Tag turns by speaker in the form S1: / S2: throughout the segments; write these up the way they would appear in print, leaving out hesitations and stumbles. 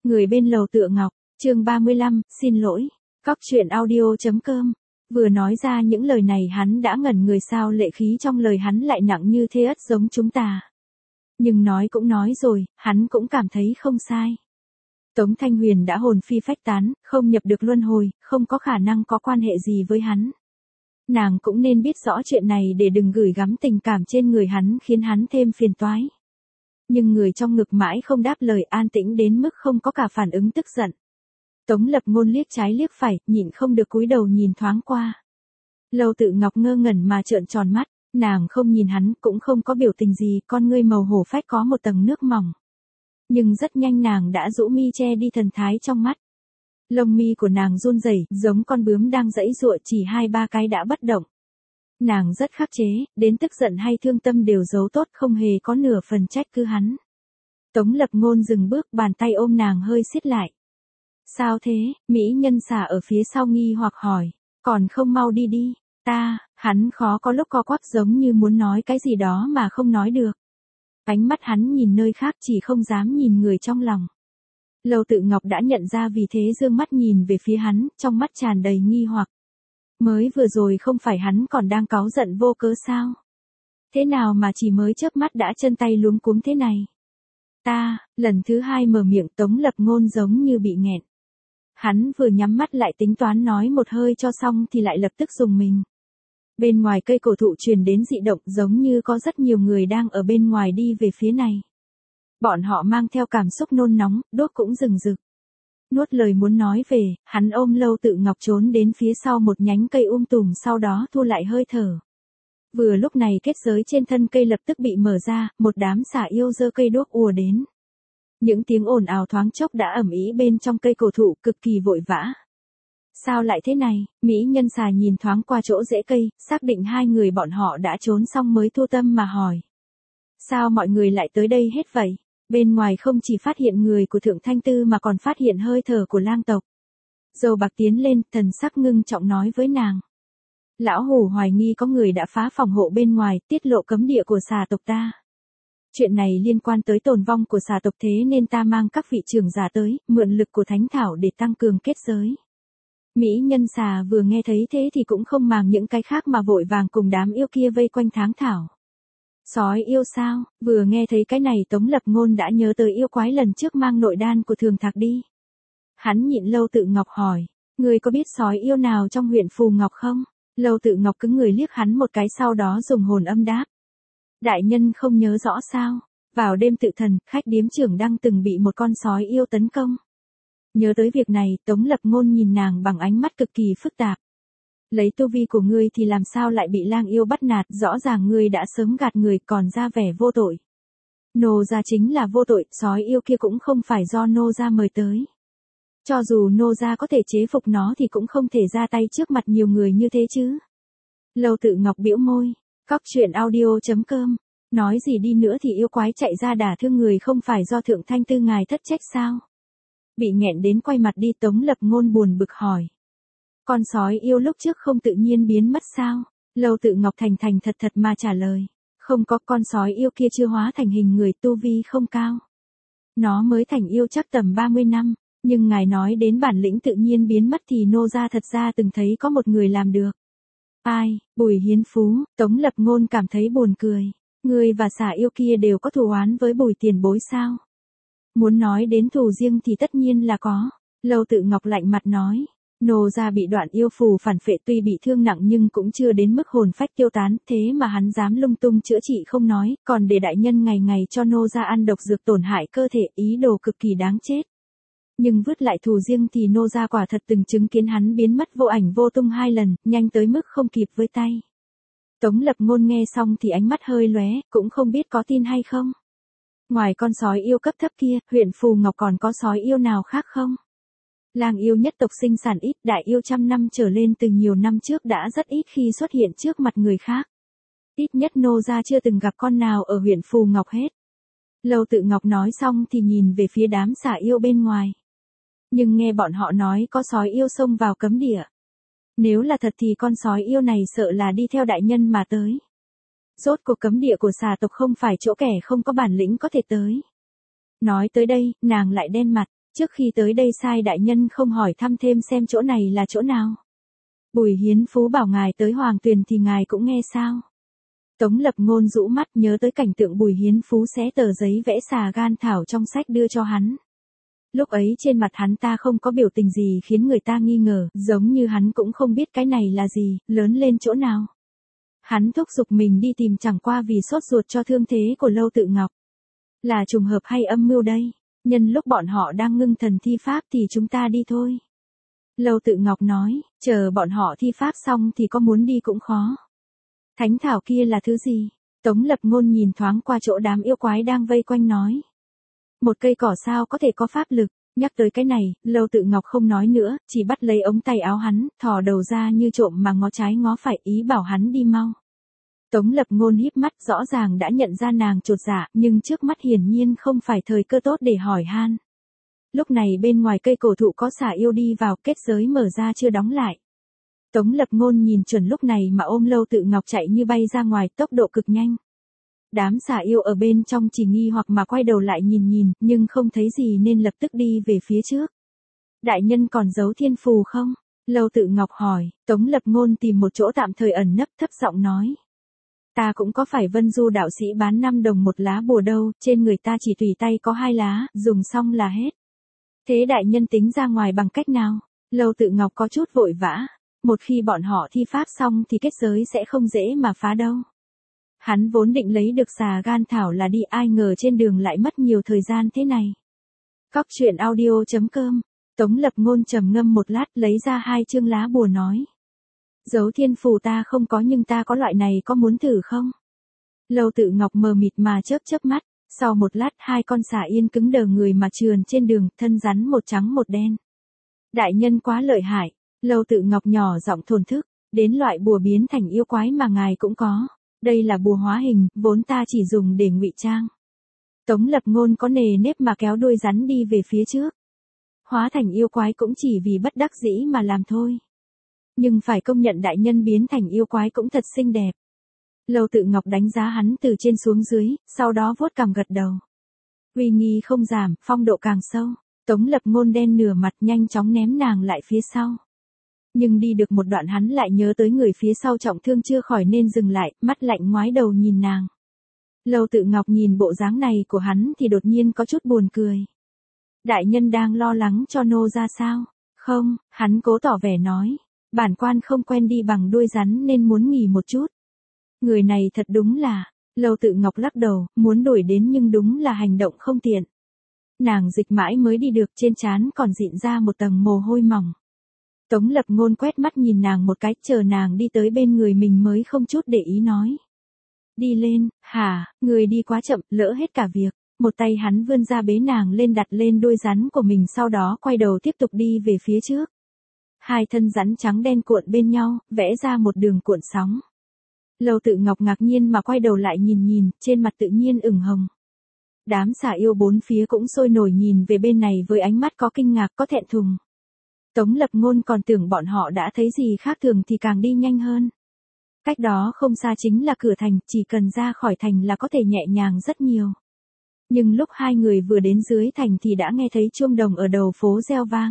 S1: Người bên lầu Tựa Ngọc, chương 35, xin lỗi. Cóc truyện audio.com. Vừa nói ra những lời này hắn đã ngẩn người, sao lệ khí trong lời hắn lại nặng như thế, ất giống chúng ta. Nhưng nói cũng nói rồi, hắn cũng cảm thấy không sai. Tống Thanh Huyền đã hồn phi phách tán, không nhập được luân hồi, không có khả năng có quan hệ gì với hắn. Nàng cũng nên biết rõ chuyện này để đừng gửi gắm tình cảm trên người hắn, khiến hắn thêm phiền toái. Nhưng người trong ngực mãi không đáp lời, an tĩnh đến mức không có cả phản ứng tức giận. Tống Lập Ngôn liếc trái liếc phải, nhịn không được cúi đầu nhìn thoáng qua. Lâu Tự Ngọc ngơ ngẩn mà trợn tròn mắt, nàng không nhìn hắn, cũng không có biểu tình gì, con ngươi màu hổ phách có một tầng nước mỏng. Nhưng rất nhanh nàng đã rũ mi che đi thần thái trong mắt. Lông mi của nàng run rẩy, giống con bướm đang giãy giụa, chỉ 2-3 cái đã bất động. Nàng rất khắc chế, đến tức giận hay thương tâm đều giấu tốt, không hề có nửa phần trách cứ hắn. Tống Lập Ngôn dừng bước, bàn tay ôm nàng hơi siết lại. Sao thế? Mỹ nhân xà ở phía sau nghi hoặc hỏi. Còn không mau đi đi. Hắn khó có lúc co quắp giống như muốn nói cái gì đó mà không nói được. Ánh mắt hắn nhìn nơi khác, chỉ không dám nhìn người trong lòng. Lâu Tự Ngọc đã nhận ra, vì thế dương mắt nhìn về phía hắn, trong mắt tràn đầy nghi hoặc. Mới vừa rồi không phải hắn còn đang cáu giận vô cớ sao? Thế nào mà chỉ mới chớp mắt đã chân tay luống cuống thế này? Lần thứ hai mở miệng, Tống Lập Ngôn giống như bị nghẹn. Hắn vừa nhắm mắt lại tính toán nói một hơi cho xong thì lại lập tức rùng mình. Bên ngoài cây cổ thụ truyền đến dị động, giống như có rất nhiều người đang ở bên ngoài đi về phía này. Bọn họ mang theo cảm xúc nôn nóng, đốt cũng rừng rực. Nuốt lời muốn nói về, hắn ôm Lâu Tự Ngọc trốn đến phía sau một nhánh cây tùm, sau đó thu lại hơi thở. Vừa lúc này kết giới trên thân cây lập tức bị mở ra, một đám xà yêu giơ cây đuốc ùa đến. Những tiếng ồn ào thoáng chốc đã ầm ĩ bên trong cây cổ thụ, cực kỳ vội vã. Sao lại thế này? Mỹ nhân xà nhìn thoáng qua chỗ rễ cây, xác định hai người bọn họ đã trốn xong mới thu tâm mà hỏi. Sao mọi người lại tới đây hết vậy? Bên ngoài không chỉ phát hiện người của Thượng Thanh Tư mà còn phát hiện hơi thở của lang tộc. Dâu bạc tiến lên, thần sắc ngưng trọng nói với nàng. Lão Hủ hoài nghi có người đã phá phòng hộ bên ngoài, tiết lộ cấm địa của xà tộc ta. Chuyện này liên quan tới tồn vong của xà tộc, thế nên ta mang các vị trưởng giả tới, mượn lực của thánh thảo để tăng cường kết giới. Mỹ nhân xà vừa nghe thấy thế thì cũng không màng những cái khác mà vội vàng cùng đám yêu kia vây quanh tháng thảo. Sói yêu sao? Vừa nghe thấy cái này Tống Lập Ngôn đã nhớ tới yêu quái lần trước mang nội đan của Thường Thạc đi. Hắn nhịn Lâu Tự Ngọc hỏi, người có biết sói yêu nào trong huyện Phù Ngọc không? Lâu Tự Ngọc cứng người liếc hắn một cái, sau đó dùng hồn âm đáp. Đại nhân không nhớ rõ sao? Vào đêm tự thần, khách điếm trưởng đang từng bị một con sói yêu tấn công. Nhớ tới việc này, Tống Lập Ngôn nhìn nàng bằng ánh mắt cực kỳ phức tạp. Lấy tu vi của ngươi thì làm sao lại bị lang yêu bắt nạt, rõ ràng ngươi đã sớm gạt người còn ra vẻ vô tội. Nô gia chính là vô tội, sói yêu kia cũng không phải do nô gia mời tới. Cho dù nô gia có thể chế phục nó thì cũng không thể ra tay trước mặt nhiều người như thế chứ. Lâu Tự Ngọc bĩu môi, Cóc truyện audio.com. Nói gì đi nữa thì yêu quái chạy ra đả thương người không phải do Thượng Thanh Tư ngài thất trách sao? Bị nghẹn đến quay mặt đi, Tống Lập Ngôn buồn bực hỏi. Con sói yêu lúc trước không tự nhiên biến mất sao? Lâu Tự Ngọc thành thành thật thật mà trả lời. Không có, con sói yêu kia chưa hóa thành hình người, tu vi không cao. Nó mới thành yêu chắc tầm 30 năm, nhưng ngài nói đến bản lĩnh tự nhiên biến mất thì nô gia thật ra từng thấy có một người làm được. Ai? Bùi Hiến Phú. Tống Lập Ngôn cảm thấy buồn cười. Ngươi và xà yêu kia đều có thù oán với Bùi tiền bối sao? Muốn nói đến thù riêng thì tất nhiên là có. Lâu Tự Ngọc lạnh mặt nói. Nô gia bị đoạn yêu phù phản phệ, tuy bị thương nặng nhưng cũng chưa đến mức hồn phách tiêu tán, thế mà hắn dám lung tung chữa trị không nói, còn để đại nhân ngày ngày cho nô gia ăn độc dược tổn hại cơ thể, ý đồ cực kỳ đáng chết. Nhưng vứt lại thù riêng thì nô gia quả thật từng chứng kiến hắn biến mất vô ảnh vô tung 2 lần, nhanh tới mức không kịp với tay. Tống Lập Ngôn nghe xong thì ánh mắt hơi lóe, cũng không biết có tin hay không. Ngoài con sói yêu cấp thấp kia, huyện Phù Ngọc còn có sói yêu nào khác không? Lang yêu nhất tộc sinh sản ít, đại yêu trăm năm trở lên từ nhiều năm trước đã rất ít khi xuất hiện trước mặt người khác. Ít nhất nô gia chưa từng gặp con nào ở huyện Phù Ngọc hết. Lâu Tự Ngọc nói xong thì nhìn về phía đám xà yêu bên ngoài. Nhưng nghe bọn họ nói có sói yêu xông vào cấm địa. Nếu là thật thì con sói yêu này sợ là đi theo đại nhân mà tới. Rốt cuộc cấm địa của xà tộc không phải chỗ kẻ không có bản lĩnh có thể tới. Nói tới đây, nàng lại đen mặt. Trước khi tới đây sai đại nhân không hỏi thăm thêm xem chỗ này là chỗ nào. Bùi Hiến Phú bảo ngài tới Hoàng Tuyền thì ngài cũng nghe sao. Tống Lập Ngôn rũ mắt nhớ tới cảnh tượng Bùi Hiến Phú xé tờ giấy vẽ xà gan thảo trong sách đưa cho hắn. Lúc ấy trên mặt hắn ta không có biểu tình gì khiến người ta nghi ngờ, giống như hắn cũng không biết cái này là gì, lớn lên chỗ nào. Hắn thúc giục mình đi tìm chẳng qua vì sốt ruột cho thương thế của Lâu Tự Ngọc. Là trùng hợp hay âm mưu đây? Nhân lúc bọn họ đang ngưng thần thi pháp thì chúng ta đi thôi. Lâu Tự Ngọc nói, chờ bọn họ thi pháp xong thì có muốn đi cũng khó. Thánh thảo kia là thứ gì? Tống Lập Ngôn nhìn thoáng qua chỗ đám yêu quái đang vây quanh nói. Một cây cỏ sao có thể có pháp lực? Nhắc tới cái này, Lâu Tự Ngọc không nói nữa, chỉ bắt lấy ống tay áo hắn, thò đầu ra như trộm mà ngó trái ngó phải ý bảo hắn đi mau. Tống Lập Ngôn híp mắt rõ ràng đã nhận ra nàng chột dạ, nhưng trước mắt hiển nhiên không phải thời cơ tốt để hỏi han. Lúc này bên ngoài cây cổ thụ có xà yêu đi vào, kết giới mở ra chưa đóng lại. Tống Lập Ngôn nhìn chuẩn lúc này mà ôm Lâu Tự Ngọc chạy như bay ra ngoài, tốc độ cực nhanh. Đám xà yêu ở bên trong chỉ nghi hoặc mà quay đầu lại nhìn, nhưng không thấy gì nên lập tức đi về phía trước. Đại nhân còn giấu thiên phù không? Lâu Tự Ngọc hỏi. Tống Lập Ngôn tìm một chỗ tạm thời ẩn nấp, thấp giọng nói. Ta cũng có phải Vân Du đạo sĩ bán 5 đồng một lá bùa đâu, trên người ta chỉ tùy tay có 2 lá, dùng xong là hết. Thế đại nhân tính ra ngoài bằng cách nào? Lâu Tự Ngọc có chút vội vã. Một khi bọn họ thi pháp xong thì kết giới sẽ không dễ mà phá đâu. Hắn vốn định lấy được xà gan thảo là đi, ai ngờ trên đường lại mất nhiều thời gian thế này. Cóc truyện audio.com. Tống Lập Ngôn trầm ngâm một lát lấy ra 2 chương lá bùa nói. Dấu thiên phù ta không có nhưng ta có loại này, có muốn thử không? Lâu Tự Ngọc mờ mịt mà chớp mắt, sau một lát 2 con xà yên cứng đờ người mà trườn trên đường, thân rắn một trắng một đen. Đại nhân quá lợi hại, Lâu Tự Ngọc nhỏ giọng thổn thức, đến loại bùa biến thành yêu quái mà ngài cũng có. Đây là bùa hóa hình, vốn ta chỉ dùng để ngụy trang. Tống Lập Ngôn có nề nếp mà kéo đuôi rắn đi về phía trước. Hóa thành yêu quái cũng chỉ vì bất đắc dĩ mà làm thôi. Nhưng phải công nhận đại nhân biến thành yêu quái cũng thật xinh đẹp. Lâu Tự Ngọc đánh giá hắn từ trên xuống dưới, sau đó vuốt cằm gật đầu. Uy nghi không giảm, phong độ càng sâu. Tống Lập Ngôn đen nửa mặt nhanh chóng ném nàng lại phía sau. Nhưng đi được một đoạn hắn lại nhớ tới người phía sau trọng thương chưa khỏi nên dừng lại, mắt lạnh ngoái đầu nhìn nàng. Lâu Tự Ngọc nhìn bộ dáng này của hắn thì đột nhiên có chút buồn cười. Đại nhân đang lo lắng cho nô ra sao? Không, hắn cố tỏ vẻ nói. Bản quan không quen đi bằng đuôi rắn nên muốn nghỉ một chút. Người này thật đúng là, Lâu Tự Ngọc lắc đầu, muốn đuổi đến nhưng đúng là hành động không tiện. Nàng dịch mãi mới đi được, trên trán còn dịn ra một tầng mồ hôi mỏng. Tống Lập Ngôn quét mắt nhìn nàng một cái, chờ nàng đi tới bên người mình mới không chút để ý nói. Đi lên, hả, người đi quá chậm, lỡ hết cả việc. Một tay hắn vươn ra bế nàng lên đặt lên đuôi rắn của mình, sau đó quay đầu tiếp tục đi về phía trước. 2 thân rắn trắng đen cuộn bên nhau, vẽ ra một đường cuộn sóng. Lâu Tự Ngọc ngạc nhiên mà quay đầu lại nhìn, trên mặt tự nhiên ửng hồng. Đám xà yêu bốn phía cũng sôi nổi nhìn về bên này với ánh mắt có kinh ngạc, có thẹn thùng. Tống Lập Ngôn còn tưởng bọn họ đã thấy gì khác thường thì càng đi nhanh hơn. Cách đó không xa chính là cửa thành, chỉ cần ra khỏi thành là có thể nhẹ nhàng rất nhiều. Nhưng lúc 2 người vừa đến dưới thành thì đã nghe thấy chuông đồng ở đầu phố reo vang.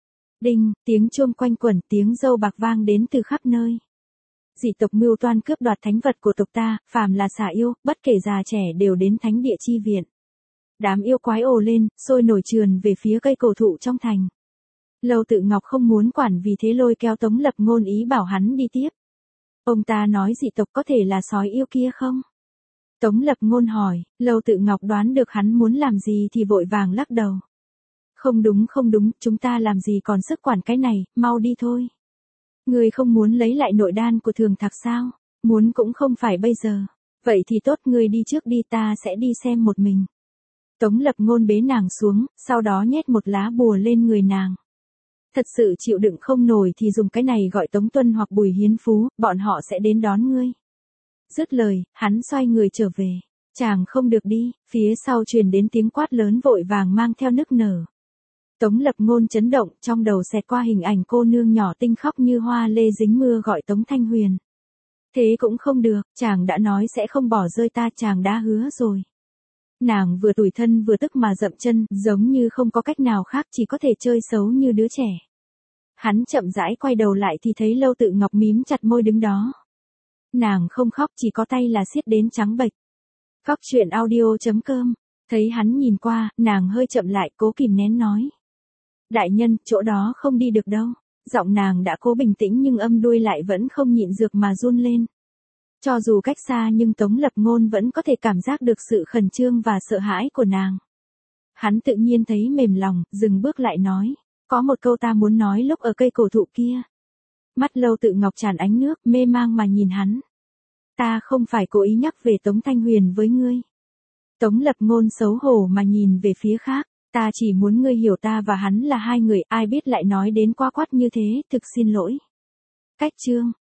S1: Đinh, tiếng chuông quanh quẩn, tiếng dâu bạc vang đến từ khắp nơi. Dị tộc mưu toan cướp đoạt thánh vật của tộc ta, phàm là xà yêu, bất kể già trẻ đều đến thánh địa chi viện. Đám yêu quái ồ lên, sôi nổi trườn về phía cây cổ thụ trong thành. Lâu Tự Ngọc không muốn quản vì thế lôi kéo Tống Lập Ngôn ý bảo hắn đi tiếp. Ông ta nói dị tộc có thể là sói yêu kia không? Tống Lập Ngôn hỏi, Lâu Tự Ngọc đoán được hắn muốn làm gì thì vội vàng lắc đầu. Không đúng, chúng ta làm gì còn sức quản cái này, mau đi thôi. Người không muốn lấy lại nội đan của Thường Thạc sao? Muốn cũng không phải bây giờ. Vậy thì tốt, người đi trước đi, ta sẽ đi xem một mình. Tống Lập Ngôn bế nàng xuống, sau đó nhét một lá bùa lên người nàng. Thật sự chịu đựng không nổi thì dùng cái này gọi Tống Tuân hoặc Bùi Hiến Phú, bọn họ sẽ đến đón ngươi. Dứt lời, hắn xoay người trở về. Chàng không được đi, phía sau truyền đến tiếng quát lớn vội vàng mang theo nức nở. Tống Lập Ngôn chấn động, trong đầu xẹt qua hình ảnh cô nương nhỏ tinh khóc như hoa lê dính mưa gọi Tống Thanh Huyền. Thế cũng không được, chàng đã nói sẽ không bỏ rơi ta, chàng đã hứa rồi. Nàng vừa tủi thân vừa tức mà dậm chân, giống như không có cách nào khác, chỉ có thể chơi xấu như đứa trẻ. Hắn chậm rãi quay đầu lại thì thấy Lâu Tự Ngọc mím chặt môi đứng đó. Nàng không khóc, chỉ có tay là siết đến trắng bệch. Cóc truyện audio.com. Thấy hắn nhìn qua, nàng hơi chậm lại, cố kìm nén nói. Đại nhân, chỗ đó không đi được đâu. Giọng nàng đã cố bình tĩnh nhưng âm đuôi lại vẫn không nhịn được mà run lên. Cho dù cách xa nhưng Tống Lập Ngôn vẫn có thể cảm giác được sự khẩn trương và sợ hãi của nàng. Hắn tự nhiên thấy mềm lòng, dừng bước lại nói. Có một câu ta muốn nói lúc ở cây cổ thụ kia. Mắt Lâu Tự Ngọc tràn ánh nước, mê mang mà nhìn hắn. Ta không phải cố ý nhắc về Tống Thanh Huyền với ngươi. Tống Lập Ngôn xấu hổ mà nhìn về phía khác. Ta chỉ muốn ngươi hiểu ta và hắn là hai người, ai biết lại nói đến quá quát như thế, thực xin lỗi. Cách chương.